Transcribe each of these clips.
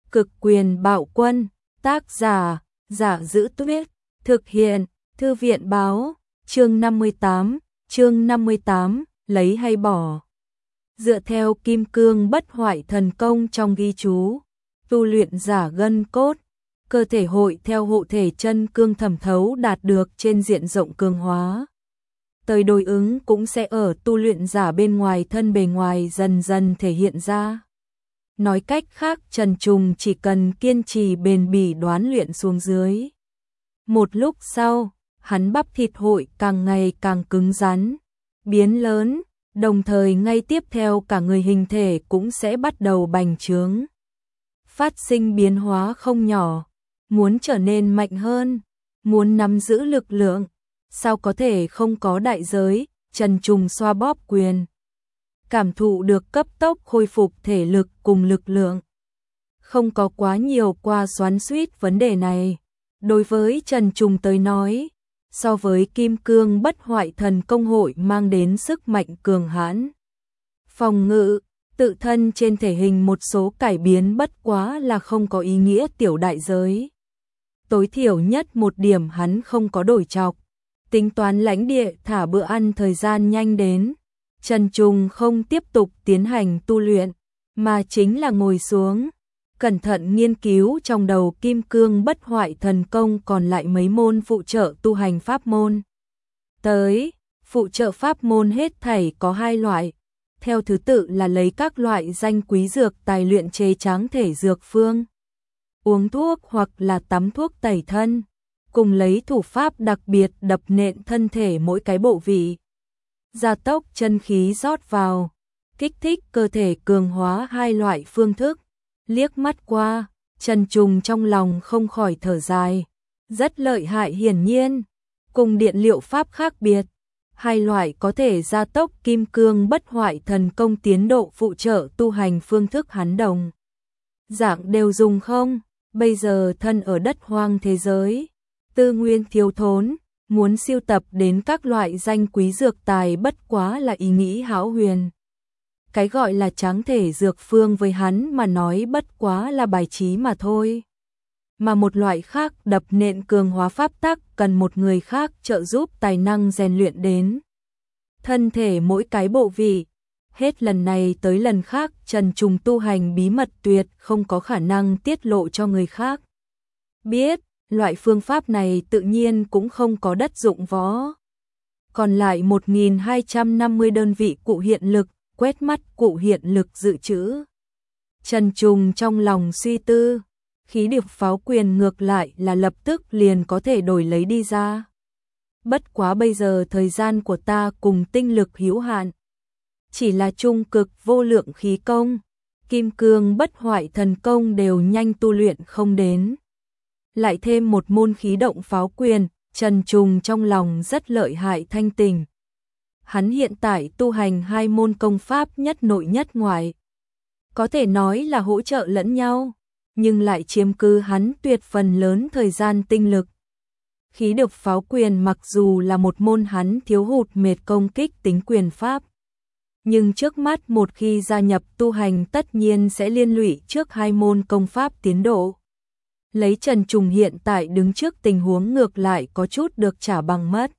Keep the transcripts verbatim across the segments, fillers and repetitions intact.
Cực quyền bạo quân, tác giả, Giả Giữ Tuyết, thực hiện, Thư viện báo, chương năm mươi tám, chương năm mươi tám, lấy hay bỏ. Dựa theo kim cương bất hoại thần công trong ghi chú, tu luyện giả gân cốt, cơ thể hội theo hộ thể chân cương thẩm thấu đạt được trên diện rộng cường hóa. Tới đối ứng cũng sẽ ở tu luyện giả bên ngoài thân bề ngoài dần dần thể hiện ra. Nói cách khác, Trần Trùng chỉ cần kiên trì bền bỉ đoán luyện xuống dưới. Một lúc sau, hắn bắp thịt hội càng ngày càng cứng rắn, biến lớn, đồng thời ngay tiếp theo cả người hình thể cũng sẽ bắt đầu bành trướng. Phát sinh biến hóa không nhỏ, muốn trở nên mạnh hơn, muốn nắm giữ lực lượng, sao có thể không có đại giới. Trần Trùng xoa bóp quyền, cảm thụ được cấp tốc khôi phục thể lực cùng lực lượng. Không có quá nhiều qua xoắn xuýt vấn đề này. Đối với Trần Trùng tới nói, so với kim cương bất hoại thần công hội mang đến sức mạnh cường hãn, phòng ngự, tự thân trên thể hình một số cải biến bất quá là không có ý nghĩa tiểu đại giới. Tối thiểu nhất một điểm hắn không có đổi chọc, tính toán lãnh địa thả bữa ăn thời gian nhanh đến. Trần Trùng không tiếp tục tiến hành tu luyện, mà chính là ngồi xuống, cẩn thận nghiên cứu trong đầu kim cương bất hoại thần công còn lại mấy môn phụ trợ tu hành pháp môn. Tới, phụ trợ pháp môn hết thảy có hai loại, theo thứ tự là lấy các loại danh quý dược tài luyện chế tráng thể dược phương, uống thuốc hoặc là tắm thuốc tẩy thân, cùng lấy thủ pháp đặc biệt đập nện thân thể mỗi cái bộ vị. Gia tốc chân khí rót vào, kích thích cơ thể cường hóa hai loại phương thức. Liếc mắt qua, Trần Trùng trong lòng không khỏi thở dài. Rất lợi hại, hiển nhiên, cùng điện liệu pháp khác biệt. Hai loại có thể gia tốc kim cương bất hoại thần công tiến độ phụ trợ tu hành phương thức hắn đồng dạng đều dùng không. Bây giờ thân ở đất hoang thế giới, tư nguyên thiếu thốn, muốn siêu tập đến các loại danh quý dược tài bất quá là ý nghĩ hão huyền. Cái gọi là tráng thể dược phương với hắn mà nói bất quá là bài trí mà thôi. Mà một loại khác đập nện cường hóa pháp tắc cần một người khác trợ giúp tài năng rèn luyện đến thân thể mỗi cái bộ vị. Hết lần này tới lần khác, Trần Trùng tu hành bí mật tuyệt không có khả năng tiết lộ cho người khác biết. Loại phương pháp này tự nhiên cũng không có đất dụng võ. Còn lại một nghìn hai trăm năm mươi đơn vị cụ hiện lực, quét mắt cụ hiện lực dự trữ. Trần Trùng trong lòng suy tư, khí điệp pháo quyền ngược lại là lập tức liền có thể đổi lấy đi ra. Bất quá bây giờ thời gian của ta cùng tinh lực hữu hạn, chỉ là trung cực vô lượng khí công, kim cương bất hoại thần công đều nhanh tu luyện không đến. Lại thêm một môn khí động pháo quyền, Trần Trùng trong lòng rất lợi hại thanh tình. Hắn hiện tại tu hành hai môn công pháp nhất nội nhất ngoại, có thể nói là hỗ trợ lẫn nhau, nhưng lại chiếm cứ hắn tuyệt phần lớn thời gian tinh lực. Khí độc pháo quyền mặc dù là một môn hắn thiếu hụt mệt công kích tính quyền pháp, nhưng trước mắt một khi gia nhập tu hành tất nhiên sẽ liên lụy trước hai môn công pháp tiến độ. Lấy Trần Trùng hiện tại đứng trước tình huống ngược lại có chút được trả bằng mất.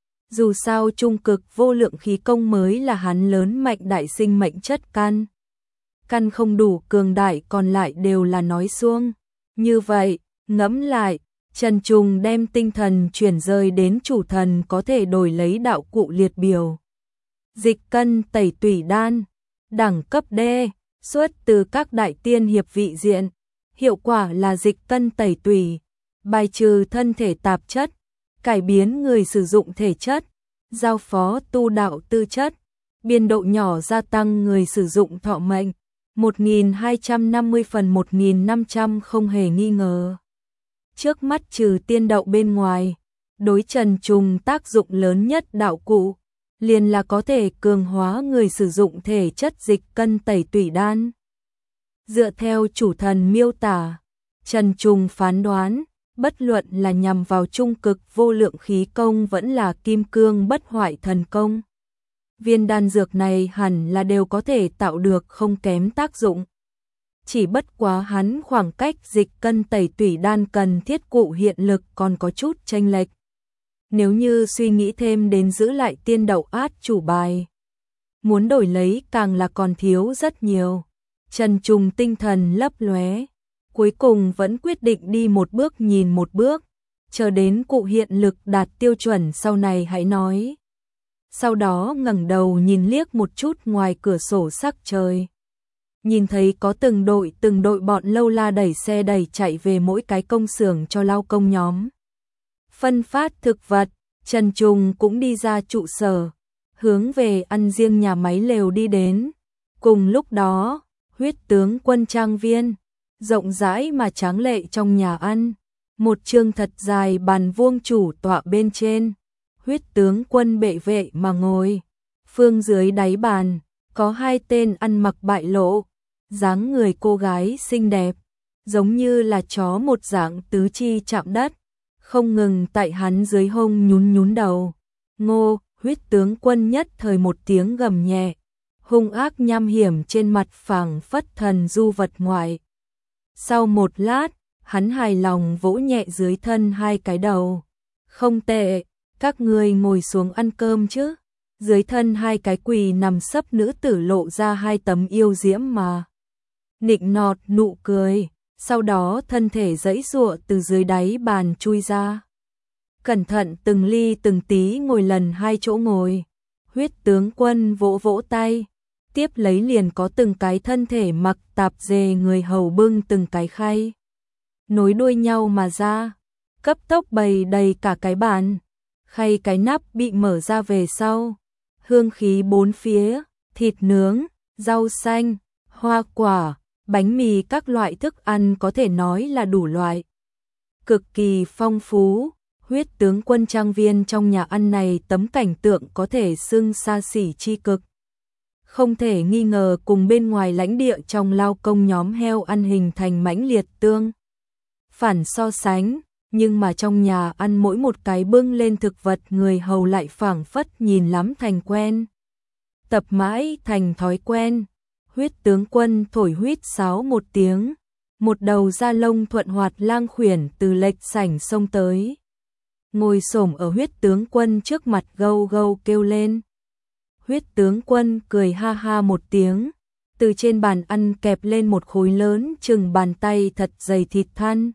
Dù sao trung cực vô lượng khí công mới là hắn lớn mạnh đại sinh mệnh chất căn. Căn không đủ cường đại còn lại đều là nói suông. Như vậy, ngẫm lại, Trần Trùng đem tinh thần chuyển rời đến chủ thần có thể đổi lấy đạo cụ liệt biểu. Dịch cân tẩy tủy đan, đẳng cấp D, xuất từ các đại tiên hiệp vị diện. Hiệu quả là dịch cân tẩy tủy, bài trừ thân thể tạp chất, cải biến người sử dụng thể chất, giao phó tu đạo tư chất, biên độ nhỏ gia tăng người sử dụng thọ mệnh, một nghìn hai trăm năm mươi phần một nghìn năm trăm không hề nghi ngờ. Trước mắt trừ tiên đậu bên ngoài, đối Trần Trùng tác dụng lớn nhất đạo cụ, liền là có thể cường hóa người sử dụng thể chất dịch cân tẩy tủy đan. Dựa theo chủ thần miêu tả, Trần Trùng phán đoán, bất luận là nhằm vào trung cực vô lượng khí công vẫn là kim cương bất hoại thần công, viên đan dược này hẳn là đều có thể tạo được không kém tác dụng. chỉ bất quá hắn khoảng cách dịch cân tẩy tủy đan cần thiết cụ hiện lực còn có chút chênh lệch. Nếu như suy nghĩ thêm đến giữ lại tiên đậu át chủ bài, muốn đổi lấy càng là còn thiếu rất nhiều. Trần Trùng tinh thần lấp lóe, cuối cùng vẫn quyết định đi một bước nhìn một bước, chờ đến cụ hiện lực đạt tiêu chuẩn sau này hãy nói. Sau đó ngẩng đầu nhìn liếc một chút ngoài cửa sổ sắc trời. Nhìn thấy có từng đội từng đội bọn lâu la đẩy xe đẩy chạy về mỗi cái công xưởng cho lao công nhóm. Phân phát thực vật, Trần Trùng cũng đi ra trụ sở, hướng về ăn riêng nhà máy lều đi đến. Cùng lúc đó, huyết tướng quân trang viên, rộng rãi mà tráng lệ trong nhà ăn. Một chương thật dài bàn vuông chủ tọa bên trên, huyết tướng quân bệ vệ mà ngồi. Phương dưới đáy bàn, có hai tên ăn mặc bại lộ, dáng người cô gái xinh đẹp, giống như là chó một dạng tứ chi chạm đất, không ngừng tại hắn dưới hông nhún nhún đầu. Ngô, huyết tướng quân nhất thời một tiếng gầm nhẹ, hung ác nham hiểm trên mặt phảng phất thần du vật ngoại. Sau một lát, hắn hài lòng vỗ nhẹ dưới thân hai cái đầu. Không tệ, các ngươi ngồi xuống ăn cơm chứ. Dưới thân hai cái quỳ nằm sấp nữ tử lộ ra hai tấm yêu diễm mà nịnh nọt nụ cười, sau đó thân thể giãy giụa từ dưới đáy bàn chui ra. Cẩn thận từng ly từng tí ngồi lần hai chỗ ngồi. Huyết tướng quân vỗ vỗ tay, tiếp lấy liền có từng cái thân thể mặc tạp dề người hầu bưng từng cái khay, nối đuôi nhau mà ra, cấp tốc bày đầy cả cái bàn. Khay cái nắp bị mở ra về sau, hương khí bốn phía, thịt nướng, rau xanh, hoa quả, bánh mì các loại thức ăn có thể nói là đủ loại. Cực kỳ phong phú, huyết tướng quân trang viên trong nhà ăn này tấm cảnh tượng có thể xưng xa xỉ chi cực. Không thể nghi ngờ cùng bên ngoài lãnh địa trong lao công nhóm heo ăn hình thành mãnh liệt tương phản so sánh, nhưng mà trong nhà ăn mỗi một cái bưng lên thực vật người hầu lại phảng phất nhìn lắm thành quen. Tập mãi thành thói quen, huyết tướng quân thổi huýt sáo một tiếng, một đầu da lông thuận hoạt lang khuyển từ lệch sảnh xông tới. Ngồi xổm ở huyết tướng quân trước mặt gâu gâu kêu lên. Huyết tướng quân cười ha ha một tiếng, từ trên bàn ăn kẹp lên một khối lớn chừng bàn tay thật dày thịt than.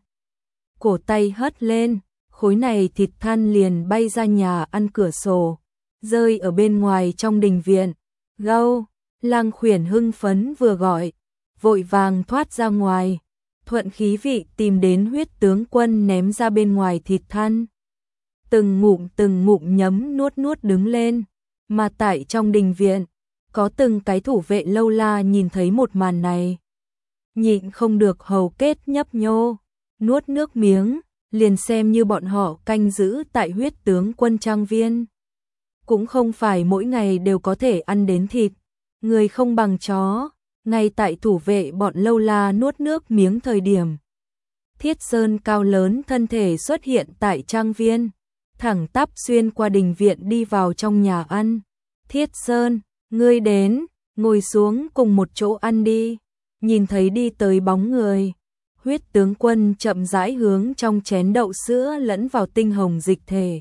Cổ tay hất lên, khối này thịt than liền bay ra nhà ăn cửa sổ, rơi ở bên ngoài trong đình viện. Gâu, lang khuyển hưng phấn vừa gọi, vội vàng thoát ra ngoài, thuận khí vị tìm đến huyết tướng quân ném ra bên ngoài thịt than. Từng ngụm từng ngụm nhấm nuốt nuốt đứng lên, mà tại trong đình viện, có từng cái thủ vệ lâu la nhìn thấy một màn này. Nhịn không được hầu kết nhấp nhô, nuốt nước miếng, liền xem như bọn họ canh giữ tại huyết tướng quân trang viên. Cũng không phải mỗi ngày đều có thể ăn đến thịt, người không bằng chó, ngay tại thủ vệ bọn lâu la nuốt nước miếng thời điểm. Thiết Sơn cao lớn thân thể xuất hiện tại trang viên, thẳng tắp xuyên qua đình viện đi vào trong nhà ăn. Thiết Sơn, ngươi đến, ngồi xuống cùng một chỗ ăn đi. Nhìn thấy đi tới bóng người, huyết tướng quân chậm rãi hướng trong chén đậu sữa lẫn vào tinh hồng dịch thể.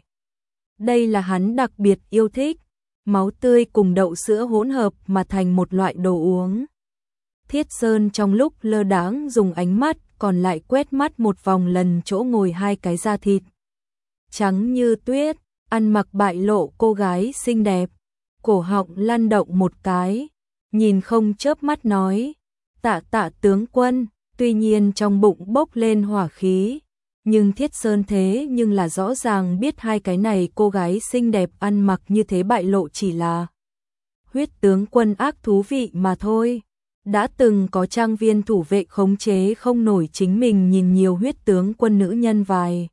Đây là hắn đặc biệt yêu thích, máu tươi cùng đậu sữa hỗn hợp mà thành một loại đồ uống. Thiết Sơn trong lúc lơ đãng dùng ánh mắt còn lại quét mắt một vòng lần chỗ ngồi hai cái da thịt trắng như tuyết, ăn mặc bại lộ cô gái xinh đẹp, cổ họng lăn động một cái, nhìn không chớp mắt nói, tạ tạ tướng quân, tuy nhiên trong bụng bốc lên hỏa khí, nhưng Thiết Sơn thế nhưng là rõ ràng biết hai cái này cô gái xinh đẹp ăn mặc như thế bại lộ chỉ là huyết tướng quân ác thú vị mà thôi. Đã từng có trang viên thủ vệ khống chế không nổi chính mình nhìn nhiều huyết tướng quân nữ nhân vài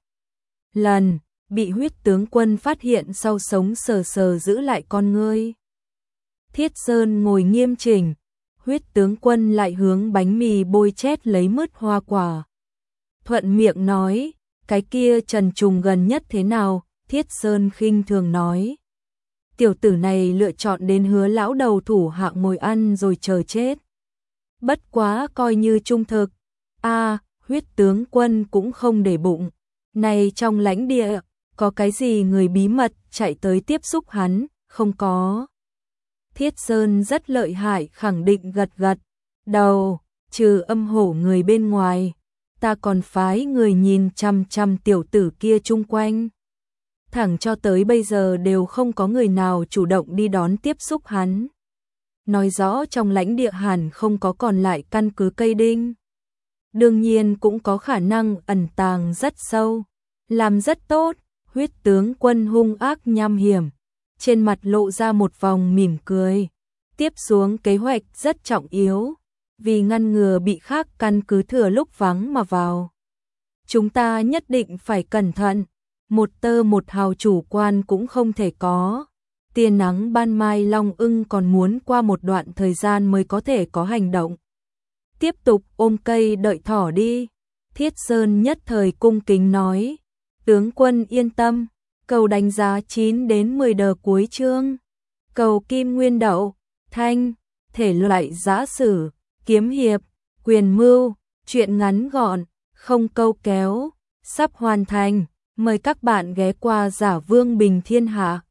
lần, bị huyết tướng quân phát hiện sau sống sờ sờ giữ lại con ngươi. Thiết Sơn ngồi nghiêm chỉnh, huyết tướng quân lại hướng bánh mì bôi chét lấy mứt hoa quả. Thuận miệng nói, cái kia Trần Trùng gần nhất thế nào? Thiết Sơn khinh thường nói. Tiểu tử này lựa chọn đến hứa lão đầu thủ hạ ngồi ăn rồi chờ chết. Bất quá coi như trung thực. A, Huyết tướng quân cũng không để bụng. Này trong lãnh địa, có cái gì người bí mật chạy tới tiếp xúc hắn, không có. Thiết Sơn rất lợi hại khẳng định gật gật. Đầu, trừ âm hổ người bên ngoài, ta còn phái người nhìn chăm chăm tiểu tử kia chung quanh. Thẳng cho tới bây giờ đều không có người nào chủ động đi đón tiếp xúc hắn. Nói rõ trong lãnh địa hẳn không có còn lại căn cứ cây đinh. Đương nhiên cũng có khả năng ẩn tàng rất sâu. Làm rất tốt, Huyết tướng quân hung ác nham hiểm. Trên mặt lộ ra một vòng mỉm cười. Tiếp xuống kế hoạch rất trọng yếu. Vì ngăn ngừa bị khác căn cứ thừa lúc vắng mà vào. Chúng ta nhất định phải cẩn thận. Một tơ một hào chủ quan cũng không thể có. Tia nắng ban mai Long Ưng còn muốn qua một đoạn thời gian mới có thể có hành động. Tiếp tục ôm cây đợi thỏ đi. Thiết Sơn nhất thời cung kính nói. Tướng quân yên tâm. Cầu đánh giá chín đến mười đờ cuối chương. Cầu kim nguyên đậu, thanh, thể loại giã sử, kiếm hiệp, quyền mưu, truyện ngắn gọn, không câu kéo, sắp hoàn thành. Mời các bạn ghé qua Giả Vương Bình Thiên Hạ.